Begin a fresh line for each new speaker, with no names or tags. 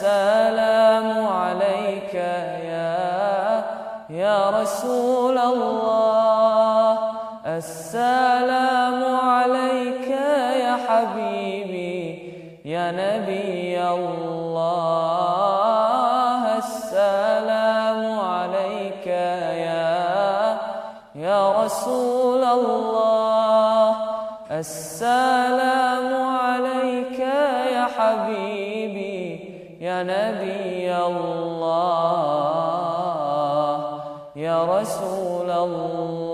السلام عليك يا رسول الله، السلام عليك يا حبيبي يا نبي الله، السلام عليك يا رسول الله، السلام عليك يا حبيبي يا نبي الله يا رسول الله.